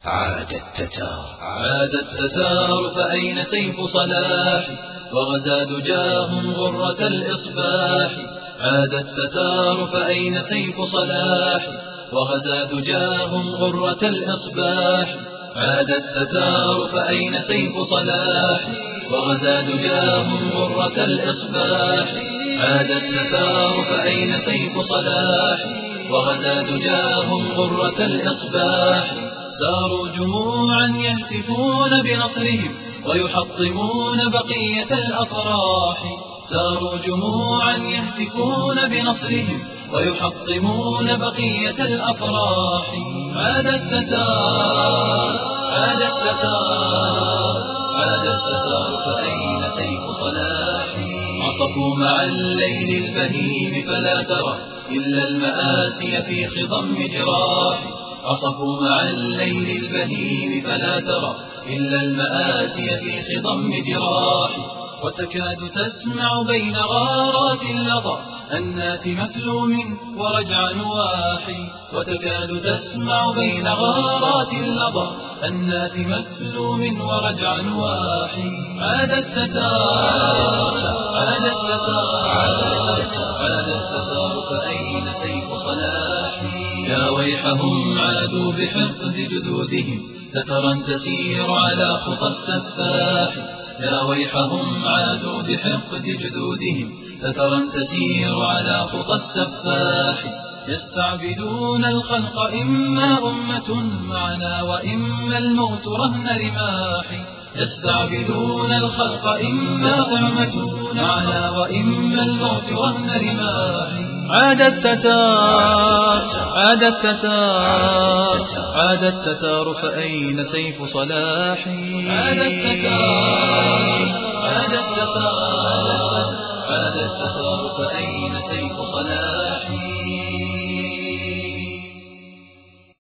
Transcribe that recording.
عاد التتار فأين سيف صلاح وغزا دجاهم غرة الإصباح. عاد التتار فأين سيف صلاح وغزا دجاهم غرة الإصباح. عاد التتار فأين سيف صلاح وغزا دجاهم غرة الإصباح. عاد التتار فأين سيف صلاح وغزا دجاهم غرة الإصباح. ساروا جموعا يهتفون بنصرهم ويحطمون بقية الأفراح. ساروا جموعا يهتفون بنصرهم ويحطمون بقية الأفراح. عاد التتار عاد التتار عاد التتار فأين سيف صلاح. عصفوا مع الليل البهيم فلا ترى إلا المآسي في خضم جراح. عصفوا مع الليل البهيم فلا ترى إلا المآسي في خضم جراح. وتكاد تسمع بين غارات اللظى أنات مكلوم ورجع نواحي. وتكاد تسمع بين غارات اللظى أنات مكلوم ورجع نواحي. عاد التتار عاد التتار عاد التتار فأين سيف صلاح. يا ويحهم عادوا بحقد جدودهم تترا تسير على خطى السفاح. يا ويحهم عادوا بحقد جدودهم تترا تسير على خطى السفاح. يستعبدون الخلق إما أمة معنا وإما الموت رهن رماح. يستعبدون الخلق إما أمة معنا وإما الموت رهن رماح. عاد التتار عاد التتار عاد التتار فأين سيف صلاح. عاد التتار عاد التتار عاد التتار فأين سيف صلاح.